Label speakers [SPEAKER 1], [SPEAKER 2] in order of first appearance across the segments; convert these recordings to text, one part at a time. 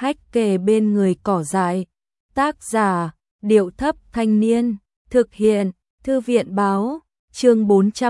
[SPEAKER 1] hách kề bên người cỏ dại. Tác giả, Điệu Thấp Thanh Niên, thực hiện, Thư viện Báo, chương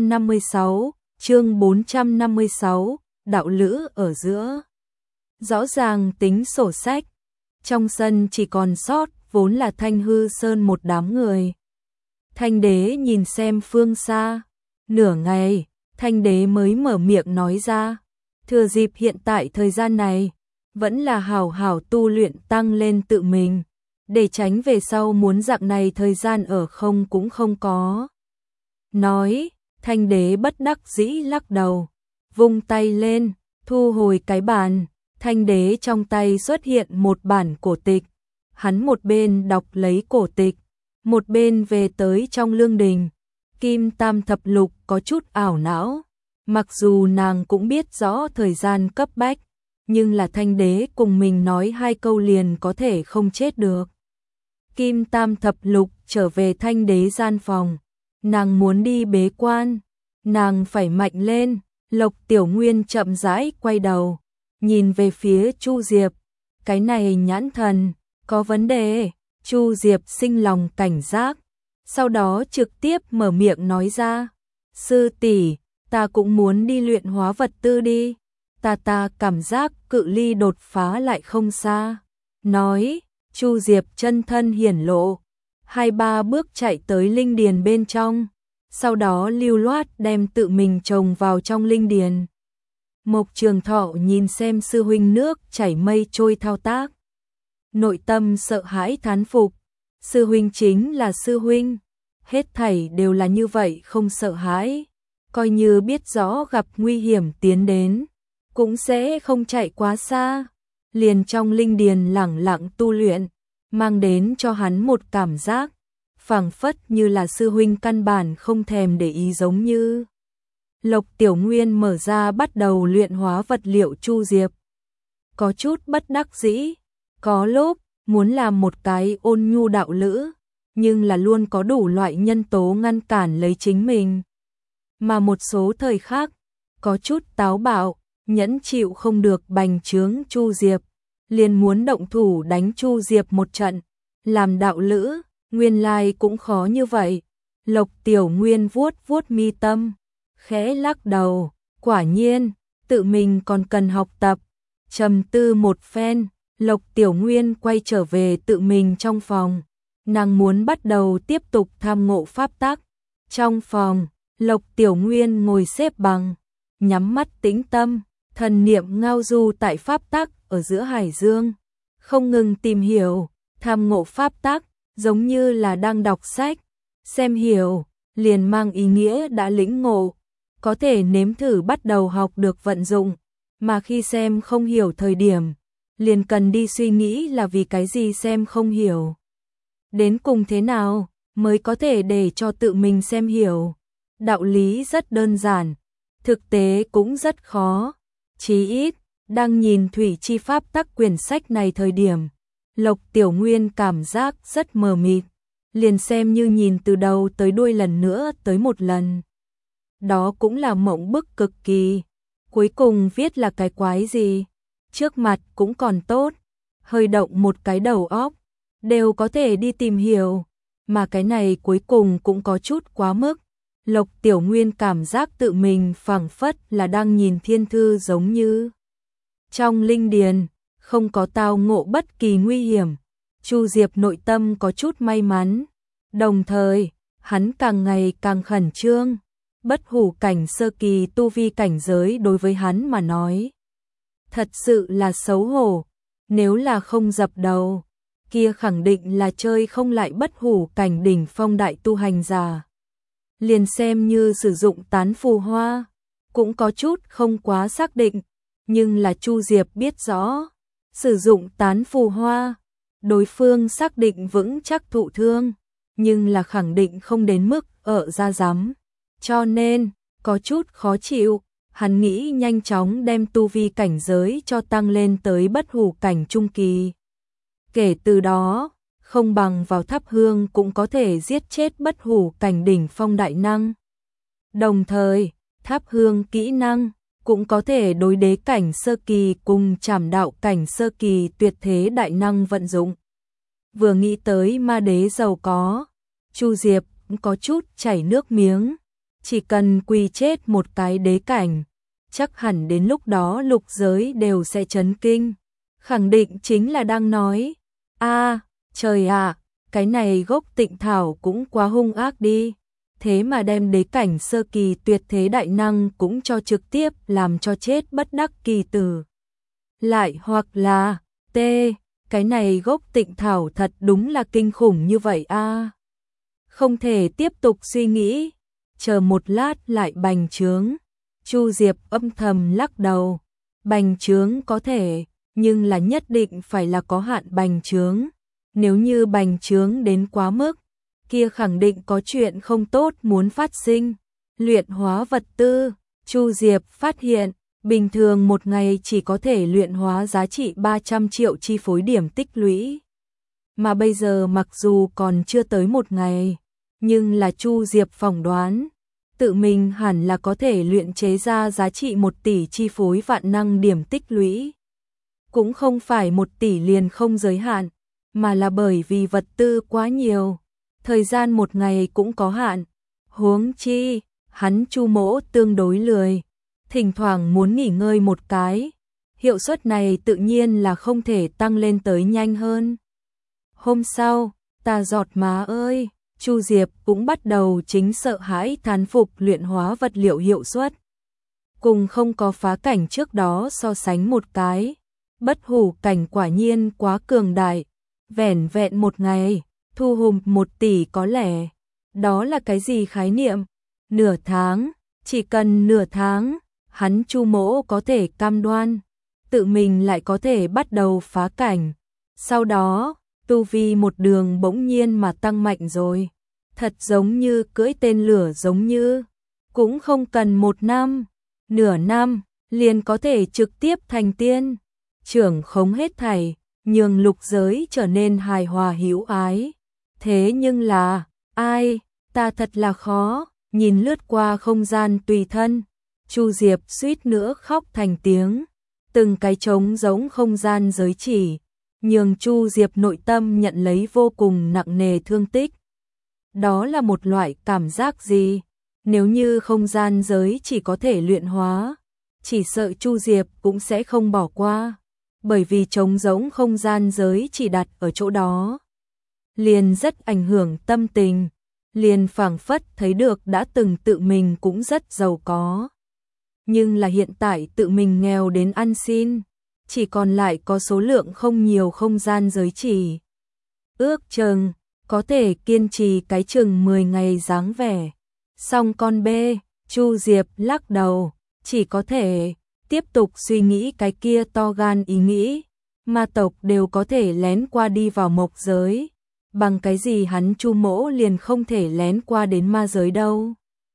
[SPEAKER 1] 456, đạo lữ ở giữa. Rõ ràng tính sổ sách, trong sân chỉ còn sót vốn là Thanh Hư Sơn một đám người. Thanh đế nhìn xem phương xa, nửa ngày, Thanh đế mới mở miệng nói ra, thừa dịp hiện tại thời gian này, vẫn là hảo hảo tu luyện tăng lên tự mình, để tránh về sau muốn dạng này thời gian ở không cũng không có. Nói, Thanh đế bất đắc dĩ lắc đầu, vung tay lên, thu hồi cái bàn, Thanh đế trong tay xuất hiện một bản cổ tịch, hắn một bên đọc lấy cổ tịch, một bên về tới trong lương đình. Kim Tam Thập Lục có chút ảo não, mặc dù nàng cũng biết rõ thời gian cấp bách, nhưng là Thanh đế cùng mình nói 2 câu liền có thể không chết được. Kim Tam Thập Lục trở về Thanh đế gian phòng, nàng muốn đi bế quan, nàng phải mạnh lên. Lộc Tiểu Nguyên chậm rãi quay đầu, nhìn về phía Chu Diệp, cái này nhãn thần, có vấn đề. Chu Diệp sinh lòng cảnh giác, sau đó trực tiếp mở miệng nói ra, sư tỷ, ta cũng muốn đi luyện hóa vật tư đi, ta cảm giác cự ly đột phá lại không xa. Nói, Chu Diệp chân thân hiển lộ, 2-3 bước chạy tới linh điền bên trong, sau đó lưu loát đem tự mình trồng vào trong linh điền. Mộc Trường Thọ nhìn xem sư huynh nước chảy mây trôi thao tác, nội tâm sợ hãi thán phục, sư huynh chính là sư huynh, hết thảy đều là như vậy không sợ hãi, coi như biết rõ gặp nguy hiểm tiến đến, cũng sẽ không chạy quá xa, liền trong linh điền lẳng lặng tu luyện, mang đến cho hắn một cảm giác, phảng phất như là sư huynh căn bản không thèm để ý giống như. Lộc Tiểu Nguyên mở ra bắt đầu luyện hóa vật liệu. Chu Diệp có chút bất đắc dĩ, có lúc muốn làm một cái ôn nhu đạo lữ, nhưng là luôn có đủ loại nhân tố ngăn cản lấy chính mình. Mà một số thời khác, có chút táo bạo, nhẫn chịu không được bành trướng Chu Diệp, liền muốn động thủ đánh Chu Diệp một trận. Làm đạo lữ, nguyên lai cũng khó như vậy. Lộc Tiểu Nguyên vuốt vuốt mi tâm, khẽ lắc đầu, quả nhiên, tự mình còn cần học tập. Trầm tư một phen, Lộc Tiểu Nguyên quay trở về tự mình trong phòng, nàng muốn bắt đầu tiếp tục tham ngộ pháp tắc. Trong phòng, Lộc Tiểu Nguyên ngồi xếp bằng, nhắm mắt tĩnh tâm, thần niệm ngao du tại pháp tắc ở giữa hải dương, không ngừng tìm hiểu, tham ngộ pháp tắc, giống như là đang đọc sách, xem hiểu, liền mang ý nghĩa đã lĩnh ngộ, có thể nếm thử bắt đầu học được vận dụng, mà khi xem không hiểu thời điểm, liền cần đi suy nghĩ là vì cái gì xem không hiểu. Đến cùng thế nào mới có thể để cho tự mình xem hiểu. Đạo lý rất đơn giản, thực tế cũng rất khó. Chí ít, đang nhìn Thủy Chi Pháp Tắc quyển sách này thời điểm, Lộc Tiểu Nguyên cảm giác rất mờ mịt, liền xem như nhìn từ đầu tới đuôi lần nữa tới một lần. Đó cũng là mộng bức cực kỳ. Cuối cùng viết là cái quái gì? Trước mặt cũng còn tốt, hơi động một cái đầu óc, đều có thể đi tìm hiểu, mà cái này cuối cùng cũng có chút quá mức. Lộc Tiểu Nguyên cảm giác tự mình phảng phất là đang nhìn thiên thư giống như. Trong linh điền, không có tao ngộ bất kỳ nguy hiểm, Chu Diệp nội tâm có chút may mắn, đồng thời, hắn càng ngày càng khẩn trương. Bất hủ cảnh sơ kỳ tu vi cảnh giới đối với hắn mà nói, thật sự là xấu hổ, nếu là không dập đầu, kia khẳng định là chơi không lại bất hủ cảnh đỉnh phong đại tu hành giả. Liền xem như sử dụng tán phù hoa, cũng có chút không quá xác định, nhưng là Chu Diệp biết rõ, sử dụng tán phù hoa, đối phương xác định vững chắc thụ thương, nhưng là khẳng định không đến mức ở ra dám. Cho nên, có chút khó chịu, hắn nghĩ nhanh chóng đem tu vi cảnh giới cho tăng lên tới bất hủ cảnh trung kỳ. Kể từ đó, không bằng vào thắp hương cũng có thể giết chết bất hủ cảnh đỉnh phong đại năng. Đồng thời, thắp hương kỹ năng cũng có thể đối đế cảnh sơ kỳ cùng trảm đạo cảnh sơ kỳ tuyệt thế đại năng vận dụng. Vừa nghĩ tới ma đế giàu có, Chu Diệp cũng có chút chảy nước miếng, chỉ cần quỳ chết một cái đế cảnh, chắc hẳn đến lúc đó lục giới đều sẽ chấn kinh, khẳng định chính là đang nói, trời ạ, cái này gốc Tịnh Thảo cũng quá hung ác đi, thế mà đem đế cảnh sơ kỳ tuyệt thế đại năng cũng cho trực tiếp làm cho chết bất đắc kỳ tử. Lại hoặc là, cái này gốc Tịnh Thảo thật đúng là kinh khủng như vậy a. Không thể tiếp tục suy nghĩ, chờ một lát lại bành trướng. Chu Diệp âm thầm lắc đầu, bành trướng có thể, nhưng là nhất định phải là có hạn bành trướng. Nếu như bành trướng đến quá mức, kia khẳng định có chuyện không tốt muốn phát sinh. Luyện hóa vật tư, Chu Diệp phát hiện, bình thường một ngày chỉ có thể luyện hóa giá trị 300 triệu chi phối điểm tích lũy. Mà bây giờ mặc dù còn chưa tới một ngày, nhưng là Chu Diệp phỏng đoán, tự mình hẳn là có thể luyện chế ra giá trị 1 tỷ chi phối vạn năng điểm tích lũy. Cũng không phải 1 tỷ liền không giới hạn, mà là bởi vì vật tư quá nhiều, thời gian một ngày cũng có hạn. Huống chi, hắn Chu Mỗ tương đối lười, thỉnh thoảng muốn nghỉ ngơi một cái, hiệu suất này tự nhiên là không thể tăng lên tới nhanh hơn. Hôm sau, ta giọt má ơi, Chu Diệp cũng bắt đầu chính sợ hãi thán phục luyện hóa vật liệu hiệu suất. Cùng không có phá cảnh trước đó so sánh một cái, bất hủ cảnh quả nhiên quá cường đại, vẻn vẹn một ngày, thu hùm 1 tỷ có lẽ, đó là cái gì khái niệm? Nửa tháng, chỉ cần nửa tháng, hắn Chu Mỗ có thể cam đoan, tự mình lại có thể bắt đầu phá cảnh. Sau đó, tu vi một đường bỗng nhiên mà tăng mạnh rồi, thật giống như cưỡi tên lửa giống như, cũng không cần 1 năm, nửa năm, liền có thể trực tiếp thành tiên, trưởng khống hết thảy, nhường lục giới trở nên hài hòa hữu ái. Thế nhưng là, ta thật là khó, nhìn lướt qua không gian tùy thân, Chu Diệp suýt nữa khóc thành tiếng, từng cái trống giống không gian giới chỉ, nhường Chu Diệp nội tâm nhận lấy vô cùng nặng nề thương tích. Đó là một loại cảm giác gì? Nếu như không gian giới chỉ có thể luyện hóa, chỉ sợ Chu Diệp cũng sẽ không bỏ qua, bởi vì trống giống không gian giới chỉ đặt ở chỗ đó, liền rất ảnh hưởng tâm tình, liền phảng phất thấy được đã từng tự mình cũng rất giàu có. Nhưng là hiện tại tự mình nghèo đến ăn xin, chỉ còn lại có số lượng không nhiều không gian giới chỉ. Ước chừng có thể kiên trì cái chừng 10 ngày dáng vẻ. Xong con bê, Chu Diệp lắc đầu, chỉ có thể tiếp tục suy nghĩ cái kia to gan ý nghĩ. Ma tộc đều có thể lén qua đi vào mộc giới, bằng cái gì hắn Chu Mỗ liền không thể lén qua đến ma giới đâu.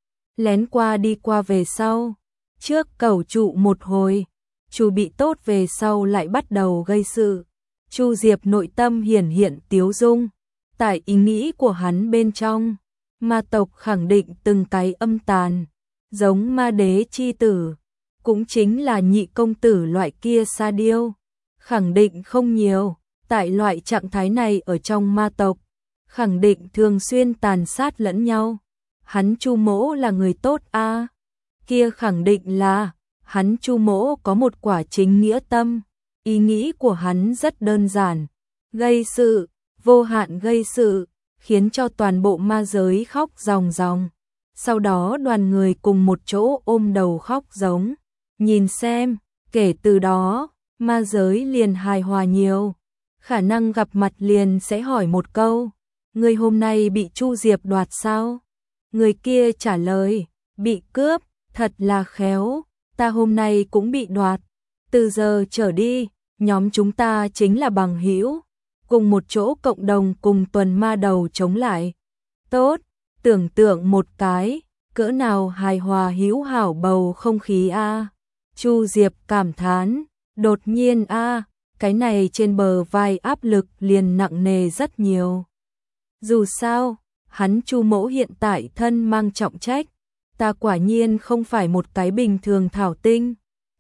[SPEAKER 1] Lén qua đi qua về sau, trước cẩu trụ một hồi, Chu bị tốt về sau lại bắt đầu gây sự. Chu Diệp nội tâm hiển hiện tiếu dung, tại ý nghĩ của hắn bên trong, ma tộc khẳng định từng cái âm tàn, giống ma đế chi tử, cũng chính là nhị công tử loại kia sa điêu, khẳng định không nhiều, tại loại trạng thái này ở trong ma tộc, khẳng định thường xuyên tàn sát lẫn nhau. Hắn Chu Mỗ là người tốt a, kia khẳng định là hắn Chu Mỗ có một quả chính nghĩa tâm, ý nghĩ của hắn rất đơn giản, gây sự, vô hạn gây sự, khiến cho toàn bộ ma giới khóc ròng ròng. Sau đó đoàn người cùng một chỗ ôm đầu khóc giống, nhìn xem, kể từ đó, ma giới liền hài hòa nhiều, khả năng gặp mặt liền sẽ hỏi một câu, người hôm nay bị Chu Diệp đoạt sao? Người kia trả lời, bị cướp, thật là khéo, ta hôm nay cũng bị đoạt, từ giờ trở đi, nhóm chúng ta chính là bằng hữu, cùng một chỗ cộng đồng cùng tuần ma đầu chống lại. Tốt, tưởng tượng một cái, cỡ nào hài hòa hữu hảo bầu không khí a. Chu Diệp cảm thán, đột nhiên a, cái này trên bờ vai áp lực liền nặng nề rất nhiều. Dù sao, hắn Chu Mỗ hiện tại thân mang trọng trách, ta quả nhiên không phải một cái bình thường thảo tinh,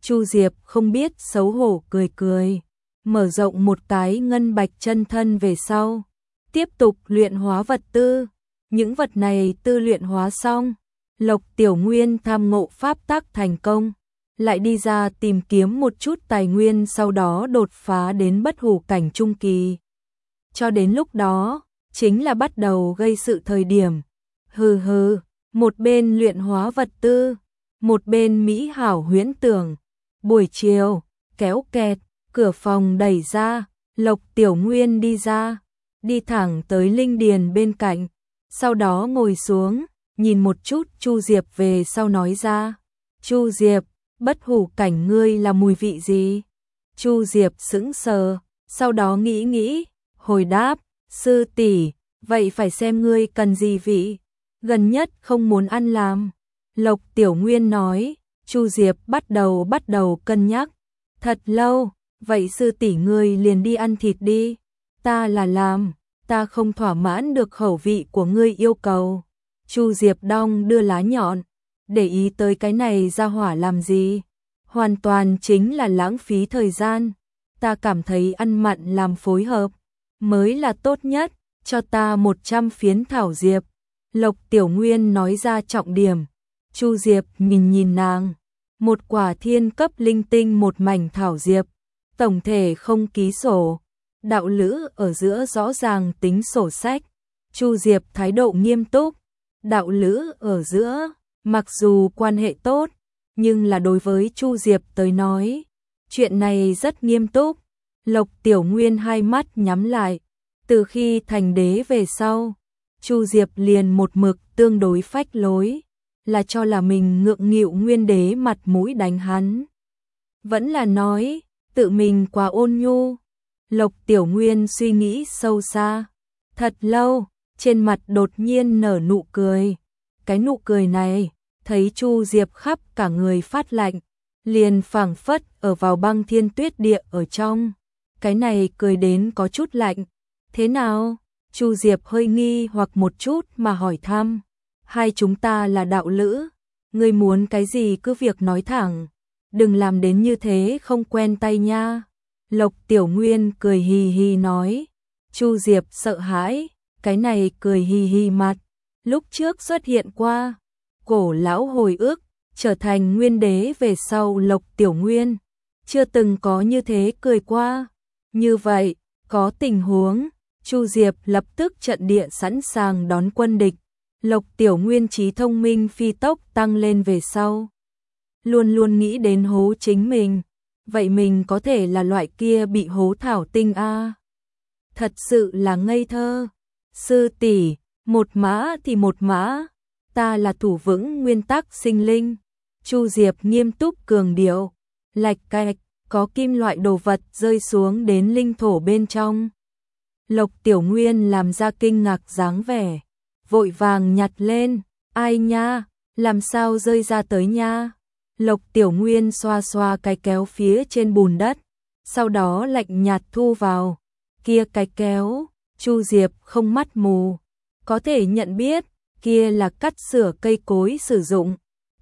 [SPEAKER 1] Chu Diệp không biết xấu hổ cười cười, mở rộng một cái ngân bạch chân thân về sau, tiếp tục luyện hóa vật tư. Những vật này tư luyện hóa xong, Lộc Tiểu Nguyên tham ngộ pháp tắc thành công, lại đi ra tìm kiếm một chút tài nguyên, sau đó đột phá đến bất hủ cảnh trung kỳ. Cho đến lúc đó, chính là bắt đầu gây sự thời điểm. Hừ hừ, một bên luyện hóa vật tư, một bên mỹ hảo huyễn tưởng. Buổi chiều, kéo kẹt, cửa phòng đẩy ra, Lộc Tiểu Nguyên đi ra, đi thẳng tới linh điền bên cạnh, sau đó ngồi xuống, nhìn một chút Chu Diệp về sau nói ra. Chu Diệp, bất hủ cảnh ngươi là mùi vị gì? Chu Diệp sững sờ, sau đó nghĩ nghĩ, hồi đáp, sư tỷ, vậy phải xem ngươi cần gì vị, gần nhất không muốn ăn làm. Lộc Tiểu Nguyên nói. Chu Diệp bắt đầu cân nhắc, thật lâu, vậy sư tỷ ngươi liền đi ăn thịt đi, ta là làm, ta không thỏa mãn được khẩu vị của ngươi yêu cầu. Chu Diệp đong đưa lá nhọn, để ý tới cái này ra hỏa làm gì, hoàn toàn chính là lãng phí thời gian, ta cảm thấy ăn mặn làm phối hợp, mới là tốt nhất, cho ta 100 phiến thảo diệp. Lộc Tiểu Nguyên nói ra trọng điểm. Chu Diệp nhìn nàng, một quả thiên cấp linh tinh, một mảnh thảo diệp, tổng thể không ký sổ, đạo lữ ở giữa rõ ràng tính sổ sách. Chu Diệp thái độ nghiêm túc, đạo lữ ở giữa, mặc dù quan hệ tốt, nhưng là đối với Chu Diệp tới nói, chuyện này rất nghiêm túc. Lộc Tiểu Nguyên hai mắt nhắm lại, từ khi thành đế về sau, Chu Diệp liền một mực tương đối phách lối, là cho là mình ngượng nghịu nguyên đế mặt mũi đánh hắn, vẫn là nói tự mình quá ôn nhu. Lộc Tiểu Nguyên suy nghĩ sâu xa thật lâu, trên mặt đột nhiên nở nụ cười. Cái nụ cười này, thấy Chu Diệp khắp cả người phát lạnh, liền phảng phất ở vào băng thiên tuyết địa ở trong. Cái này cười đến có chút lạnh. Thế nào? Chu Diệp hơi nghi hoặc một chút mà hỏi thăm. Hai chúng ta là đạo lữ, ngươi muốn cái gì cứ việc nói thẳng, đừng làm đến như thế không quen tay nha. Lộc Tiểu Nguyên cười hì hì nói. Chu Diệp sợ hãi, cái này cười hì hì mặt, lúc trước xuất hiện qua, cổ lão hồi ức, trở thành nguyên đế về sau Lộc Tiểu Nguyên, chưa từng có như thế cười qua. Như vậy, có tình huống, Chu Diệp lập tức trận địa sẵn sàng đón quân địch. Lộc Tiểu Nguyên trí thông minh phi tốc tăng lên về sau, luôn luôn nghĩ đến hố chính mình, vậy mình có thể là loại kia bị hố thảo tinh a? Thật sự là ngây thơ. Sư tỷ, một mã thì một mã, ta là thủ vững nguyên tắc sinh linh. Chu Diệp nghiêm túc cường điệu, lạch cạch, có kim loại đồ vật rơi xuống đến linh thổ bên trong. Lộc Tiểu Nguyên làm ra kinh ngạc dáng vẻ, vội vàng nhặt lên, ai nha, làm sao rơi ra tới nha. Lộc Tiểu Nguyên xoa xoa cái kéo phía trên bùn đất, sau đó lạnh nhạt thu vào. Kia cái kéo, Chu Diệp không mắt mù, có thể nhận biết, kia là cắt sửa cây cối sử dụng.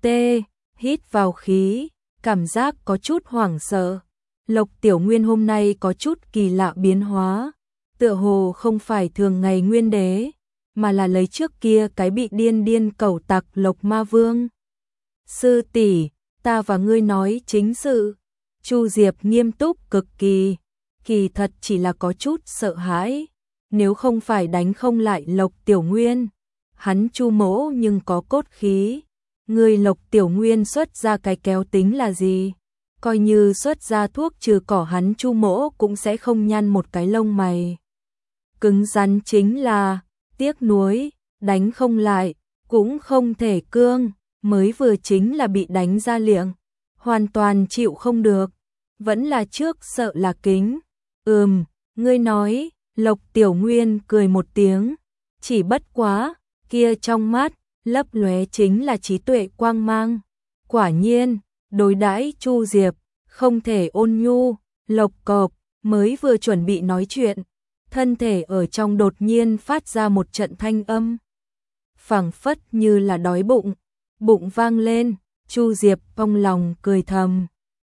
[SPEAKER 1] Hít vào khí, cảm giác có chút hoảng sợ. Lộc Tiểu Nguyên hôm nay có chút kỳ lạ biến hóa, tựa hồ không phải thường ngày nguyên đế, mà là lấy trước kia cái bị điên cẩu tặc Lộc Ma Vương. Sư tỷ, ta và ngươi nói chính sự. Chu Diệp nghiêm túc cực kỳ, kỳ thật chỉ là có chút sợ hãi, nếu không phải đánh không lại Lộc Tiểu Nguyên, hắn Chu mỗ nhưng có cốt khí. Ngươi Lộc Tiểu Nguyên xuất ra cái kéo tính là gì? Coi như xuất ra thuốc trừ cỏ, hắn Chu mỗ cũng sẽ không nhăn một cái lông mày. Cứng rắn chính là tiếc nuối, đánh không lại, cũng không thể cương, mới vừa chính là bị đánh ra liệng, hoàn toàn chịu không được, vẫn là trước sợ là kính. Ngươi nói. Lộc Tiểu Nguyên cười một tiếng, chỉ bất quá, kia trong mắt, lấp lóe chính là trí tuệ quang mang. Quả nhiên, đối đãi Chu Diệp, không thể ôn nhu. Lộc cộp, mới vừa chuẩn bị nói chuyện, thân thể ở trong đột nhiên phát ra một trận thanh âm, phảng phất như là đói bụng, bụng vang lên. Chu Diệp trong lòng cười thầm,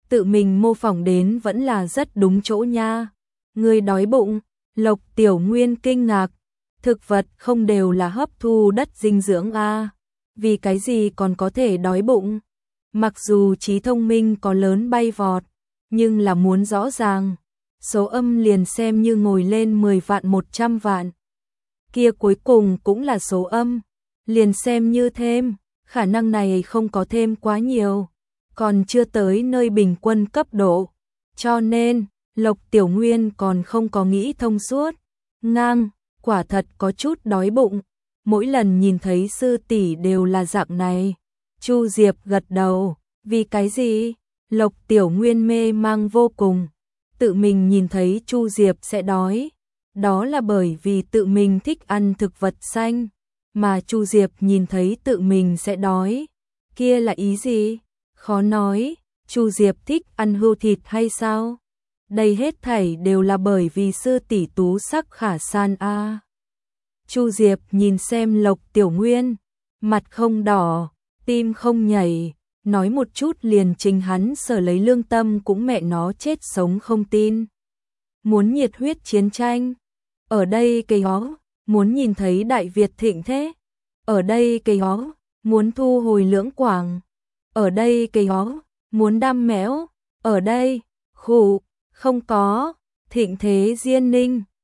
[SPEAKER 1] tự mình mô phỏng đến vẫn là rất đúng chỗ nha. Người đói bụng, Lộc Tiểu Nguyên kinh ngạc, thực vật không đều là hấp thu đất dinh dưỡng à, vì cái gì còn có thể đói bụng? Mặc dù trí thông minh có lớn bay vọt, nhưng là muốn rõ ràng, số âm liền xem như ngồi lên 10 vạn 100 vạn. Kia cuối cùng cũng là số âm, liền xem như thêm, khả năng này không có thêm quá nhiều, còn chưa tới nơi bình quân cấp độ. Cho nên, Lộc Tiểu Nguyên còn không có nghĩ thông suốt. Ngang, quả thật có chút đói bụng, mỗi lần nhìn thấy sư tỷ đều là dạng này. Chu Diệp gật đầu, vì cái gì? Lộc Tiểu Nguyên mê mang vô cùng, tự mình nhìn thấy Chu Diệp sẽ đói, đó là bởi vì tự mình thích ăn thực vật xanh, mà Chu Diệp nhìn thấy tự mình sẽ đói, kia là ý gì? Khó nói, Chu Diệp thích ăn hươu thịt hay sao? Đây hết thảy đều là bởi vì sư tỷ tú sắc khả san a. Chu Diệp nhìn xem Lộc Tiểu Nguyên, mặt không đỏ, tim không nhảy, nói một chút liền trình hắn sở lấy lương tâm cũng mẹ nó chết sống không tin. Muốn nhiệt huyết chiến tranh, ở đây cây hó, muốn nhìn thấy Đại Việt thịnh thế, ở đây cây hó, muốn thu hồi Lưỡng Quảng, ở đây cây hó, muốn đam mẽo, ở đây, khụ, không có, thịnh thế Diên Ninh.